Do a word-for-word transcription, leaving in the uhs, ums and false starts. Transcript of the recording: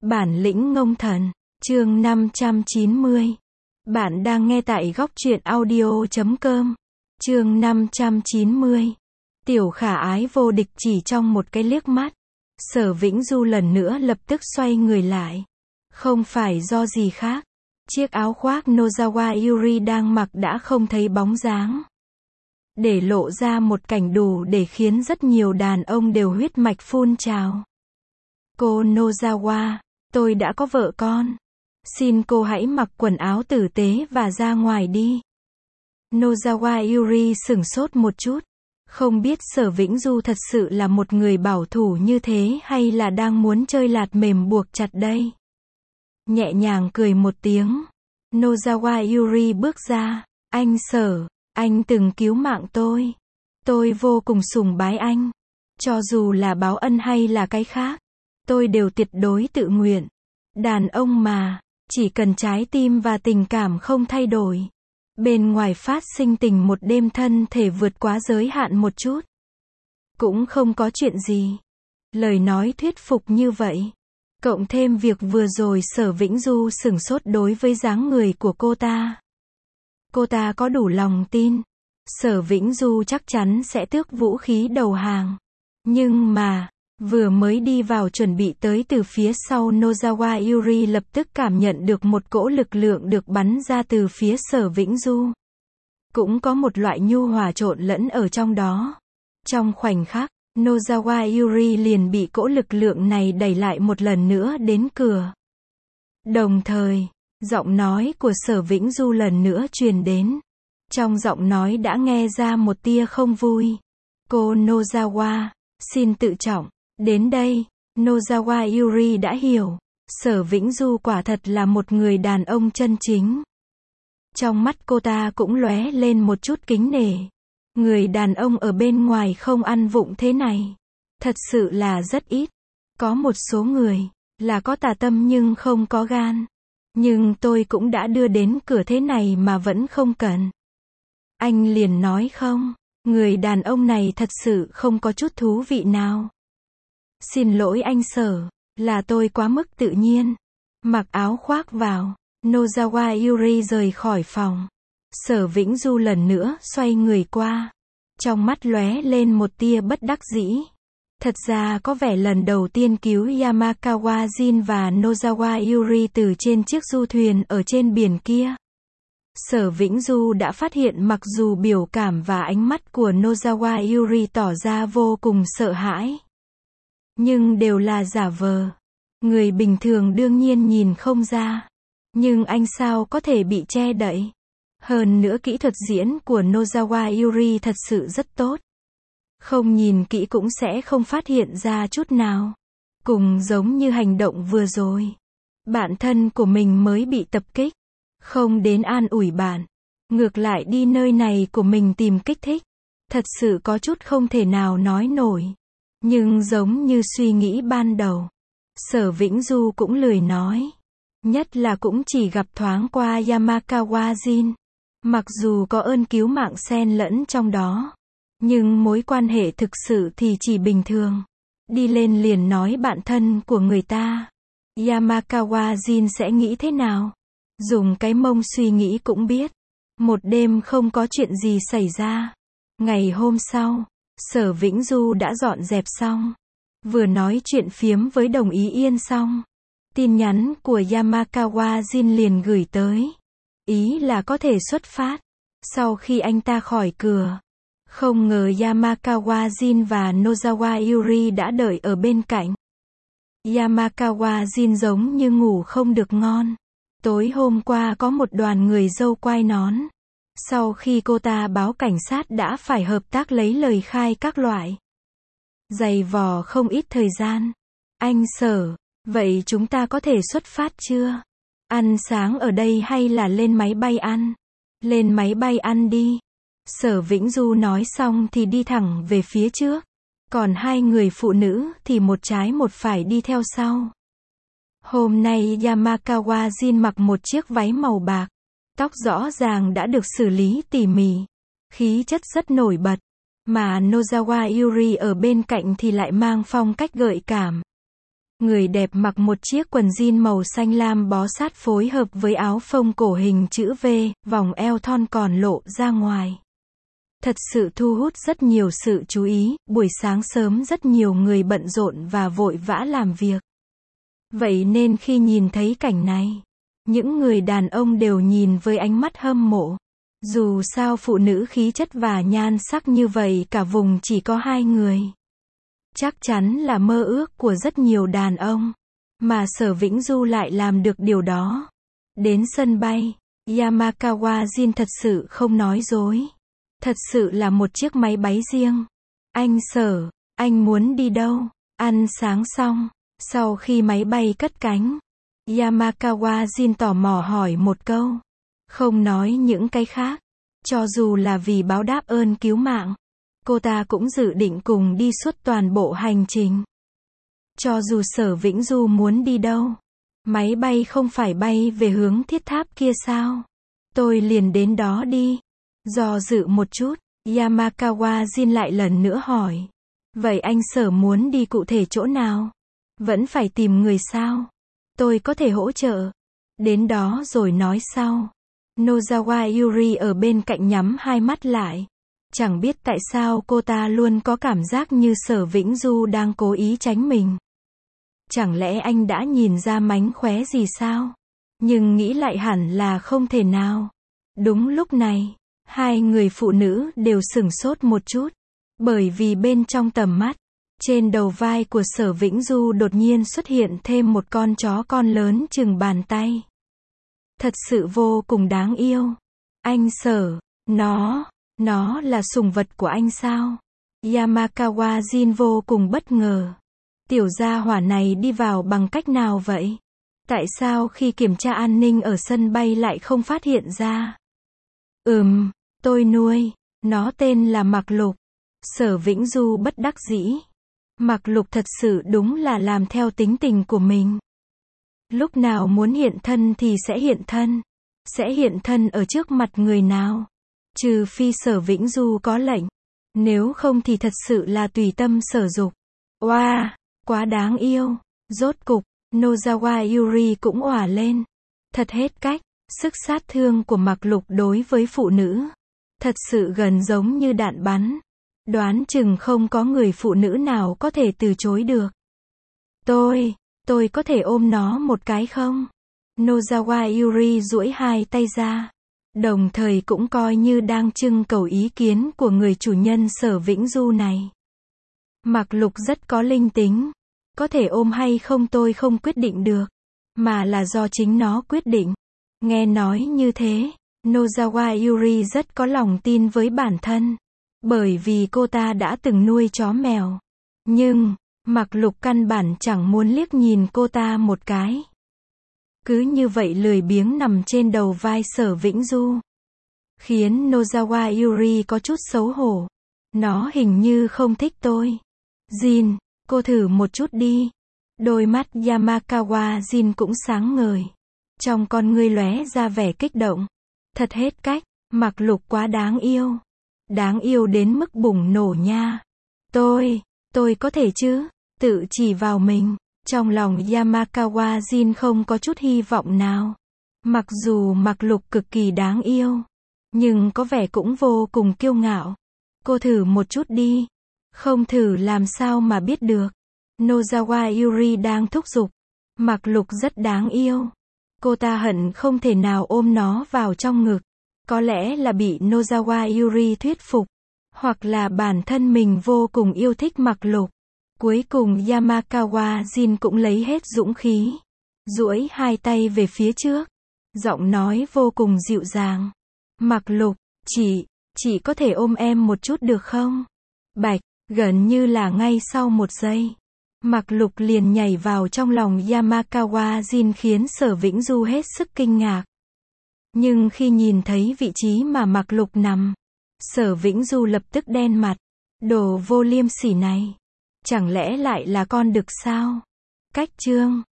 Bản lĩnh ngông thần, chương năm trăm chín mươi. Bạn đang nghe tại góc truyện audio chấm com. Chương năm trăm chín mươi. Tiểu Khả Ái vô địch chỉ trong một cái liếc mắt. Sở Vĩnh Du lần nữa lập tức xoay người lại. Không phải do gì khác. Chiếc áo khoác Nozawa Yuri đang mặc đã không thấy bóng dáng. Để lộ ra một cảnh đủ để khiến rất nhiều đàn ông đều huyết mạch phun trào. Cô Nozawa, tôi đã có vợ con. Xin cô hãy mặc quần áo tử tế và ra ngoài đi. Nozawa Yuri sửng sốt một chút. Không biết Sở Vĩnh Du thật sự là một người bảo thủ như thế hay là đang muốn chơi lạt mềm buộc chặt đây. Nhẹ nhàng cười một tiếng. Nozawa Yuri bước ra. Anh Sở, anh từng cứu mạng tôi. Tôi vô cùng sùng bái anh. Cho dù là báo ân hay là cái khác, tôi đều tuyệt đối tự nguyện. Đàn ông mà, chỉ cần trái tim và tình cảm không thay đổi. Bên ngoài phát sinh tình một đêm thân thể vượt quá giới hạn một chút. Cũng không có chuyện gì. Lời nói thuyết phục như vậy. Cộng thêm việc vừa rồi Sở Vĩnh Du sửng sốt đối với dáng người của cô ta. Cô ta có đủ lòng tin. Sở Vĩnh Du chắc chắn sẽ tước vũ khí đầu hàng. Nhưng mà, vừa mới đi vào chuẩn bị tới từ phía sau Nozawa Yuri lập tức cảm nhận được một cỗ lực lượng được bắn ra từ phía Sở Vĩnh Du. Cũng có một loại nhu hòa trộn lẫn ở trong đó. Trong khoảnh khắc, Nozawa Yuri liền bị cỗ lực lượng này đẩy lại một lần nữa đến cửa. Đồng thời, giọng nói của Sở Vĩnh Du lần nữa truyền đến. Trong giọng nói đã nghe ra một tia không vui. Cô Nozawa, xin tự trọng. Đến đây, Nozawa Yuri đã hiểu. Sở Vĩnh Du quả thật là một người đàn ông chân chính. Trong mắt cô ta cũng lóe lên một chút kính nể. Người đàn ông ở bên ngoài không ăn vụng thế này. Thật sự là rất ít. Có một số người, là có tà tâm nhưng không có gan. Nhưng tôi cũng đã đưa đến cửa thế này mà vẫn không cần. Anh liền nói không, người đàn ông này thật sự không có chút thú vị nào. Xin lỗi anh Sở, là tôi quá mức tự nhiên. Mặc áo khoác vào, Nozawa Yuri rời khỏi phòng. Sở Vĩnh Du lần nữa xoay người qua. Trong mắt lóe lên một tia bất đắc dĩ. Thật ra có vẻ lần đầu tiên cứu Yamakawa Jin và Nozawa Yuri từ trên chiếc du thuyền ở trên biển kia. Sở Vĩnh Du đã phát hiện mặc dù biểu cảm và ánh mắt của Nozawa Yuri tỏ ra vô cùng sợ hãi. Nhưng đều là giả vờ. Người bình thường đương nhiên nhìn không ra. Nhưng anh sao có thể bị che đậy. Hơn nữa kỹ thuật diễn của Nozawa Yuri thật sự rất tốt. Không nhìn kỹ cũng sẽ không phát hiện ra chút nào. Cùng giống như hành động vừa rồi. Bạn thân của mình mới bị tập kích. Không đến an ủi bạn. Ngược lại đi nơi này của mình tìm kích thích. Thật sự có chút không thể nào nói nổi. Nhưng giống như suy nghĩ ban đầu. Sở Vĩnh Du cũng lười nói. Nhất là cũng chỉ gặp thoáng qua Yamakawa Jin. Mặc dù có ơn cứu mạng xen lẫn trong đó. Nhưng mối quan hệ thực sự thì chỉ bình thường. Đi lên liền nói bạn thân của người ta. Yamakawa Jin sẽ nghĩ thế nào? Dùng cái mông suy nghĩ cũng biết. Một đêm không có chuyện gì xảy ra. Ngày hôm sau, Sở Vĩnh Du đã dọn dẹp xong. Vừa nói chuyện phiếm với Đồng Ý Yên xong. Tin nhắn của Yamakawa Jin liền gửi tới. Ý là có thể xuất phát. Sau khi anh ta khỏi cửa. Không ngờ Yamakawa Jin và Nozawa Yuri đã đợi ở bên cạnh. Yamakawa Jin giống như ngủ không được ngon. Tối hôm qua có một đoàn người dâu quai nón. Sau khi cô ta báo cảnh sát đã phải hợp tác lấy lời khai các loại. Dày vò không ít thời gian. Anh Sở, vậy chúng ta có thể xuất phát chưa? Ăn sáng ở đây hay là lên máy bay ăn? Lên máy bay ăn đi. Sở Vĩnh Du nói xong thì đi thẳng về phía trước. Còn hai người phụ nữ thì một trái một phải đi theo sau. Hôm nay Yamakawa Jin mặc một chiếc váy màu bạc. Tóc rõ ràng đã được xử lý tỉ mỉ. Khí chất rất nổi bật. Mà Nozawa Yuri ở bên cạnh thì lại mang phong cách gợi cảm. Người đẹp mặc một chiếc quần jean màu xanh lam bó sát phối hợp với áo phông cổ hình chữ V, vòng eo thon còn lộ ra ngoài. Thật sự thu hút rất nhiều sự chú ý, buổi sáng sớm rất nhiều người bận rộn và vội vã làm việc. Vậy nên khi nhìn thấy cảnh này, những người đàn ông đều nhìn với ánh mắt hâm mộ. Dù sao phụ nữ khí chất và nhan sắc như vậy cả vùng chỉ có hai người. Chắc chắn là mơ ước của rất nhiều đàn ông. Mà Sở Vĩnh Du lại làm được điều đó. Đến sân bay, Yamakawa Jin thật sự không nói dối. Thật sự là một chiếc máy bay riêng. Anh Sở, anh muốn đi đâu? Ăn sáng xong, sau khi máy bay cất cánh, Yamakawa Jin tò mò hỏi một câu. Không nói những cái khác. Cho dù là vì báo đáp ơn cứu mạng, cô ta cũng dự định cùng đi suốt toàn bộ hành trình. Cho dù Sở Vĩnh Du muốn đi đâu, máy bay không phải bay về hướng thiết tháp kia sao? Tôi liền đến đó đi. Do dự một chút, Yamakawa Jin lại lần nữa hỏi. Vậy anh Sở muốn đi cụ thể chỗ nào? Vẫn phải tìm người sao? Tôi có thể hỗ trợ. Đến đó rồi nói sau. Nozawa Yuri ở bên cạnh nhắm hai mắt lại. Chẳng biết tại sao cô ta luôn có cảm giác như Sở Vĩnh Du đang cố ý tránh mình. Chẳng lẽ anh đã nhìn ra mánh khóe gì sao? Nhưng nghĩ lại hẳn là không thể nào. Đúng lúc này, hai người phụ nữ đều sửng sốt một chút. Bởi vì bên trong tầm mắt, trên đầu vai của Sở Vĩnh Du đột nhiên xuất hiện thêm một con chó con lớn chừng bàn tay. Thật sự vô cùng đáng yêu. Anh Sở, nó, nó là sủng vật của anh sao? Yamakawa Jin vô cùng bất ngờ. Tiểu gia hỏa này đi vào bằng cách nào vậy? Tại sao khi kiểm tra an ninh ở sân bay lại không phát hiện ra? Ừm, tôi nuôi. Nó tên là Mạc Lục. Sở Vĩnh Du bất đắc dĩ. Mạc Lục thật sự đúng là làm theo tính tình của mình. Lúc nào muốn hiện thân thì sẽ hiện thân. Sẽ hiện thân ở trước mặt người nào? Trừ phi Sở Vĩnh Du có lệnh. Nếu không thì thật sự là tùy tâm sở dục. Wow, quá đáng yêu. Rốt cục, Nozawa Yuri cũng òa lên. Thật hết cách. Sức sát thương của Mạc Lục đối với phụ nữ. Thật sự gần giống như đạn bắn. Đoán chừng không có người phụ nữ nào có thể từ chối được. Tôi, tôi có thể ôm nó một cái không? Nozawa Yuri duỗi hai tay ra. Đồng thời cũng coi như đang trưng cầu ý kiến của người chủ nhân Sở Vĩnh Du này. Mạc Lục rất có linh tính. Có thể ôm hay không tôi không quyết định được. Mà là do chính nó quyết định. Nghe nói như thế, Nozawa Yuri rất có lòng tin với bản thân. Bởi vì cô ta đã từng nuôi chó mèo. Nhưng, Mạc Lục căn bản chẳng muốn liếc nhìn cô ta một cái. Cứ như vậy lười biếng nằm trên đầu vai Sở Vĩnh Du. Khiến Nozawa Yuri có chút xấu hổ. Nó hình như không thích tôi. Jin, cô thử một chút đi. Đôi mắt Yamakawa Jin cũng sáng ngời. Trong con ngươi lóe ra vẻ kích động. Thật hết cách, Mạc Lục quá đáng yêu. Đáng yêu đến mức bùng nổ nha. Tôi, tôi có thể chứ? Tự chỉ vào mình. Trong lòng Yamakawa Jin không có chút hy vọng nào. Mặc dù Mạc Lục cực kỳ đáng yêu, nhưng có vẻ cũng vô cùng kiêu ngạo. Cô thử một chút đi. Không thử làm sao mà biết được. Nozawa Yuri đang thúc giục. Mạc Lục rất đáng yêu. Cô ta hận không thể nào ôm nó vào trong ngực. Có lẽ là bị Nozawa Yuri thuyết phục. Hoặc là bản thân mình vô cùng yêu thích Mạc Lục. Cuối cùng Yamakawa Jin cũng lấy hết dũng khí. Duỗi hai tay về phía trước. Giọng nói vô cùng dịu dàng. Mạc Lục, chị, chị có thể ôm em một chút được không? Bạch, gần như là ngay sau một giây. Mạc Lục liền nhảy vào trong lòng Yamakawa Jin khiến Sở Vĩnh Du hết sức kinh ngạc. Nhưng khi nhìn thấy vị trí mà Mạc Lục nằm, Sở Vĩnh Du lập tức đen mặt. Đồ vô liêm sỉ này. Chẳng lẽ lại là con đực sao? Cách chương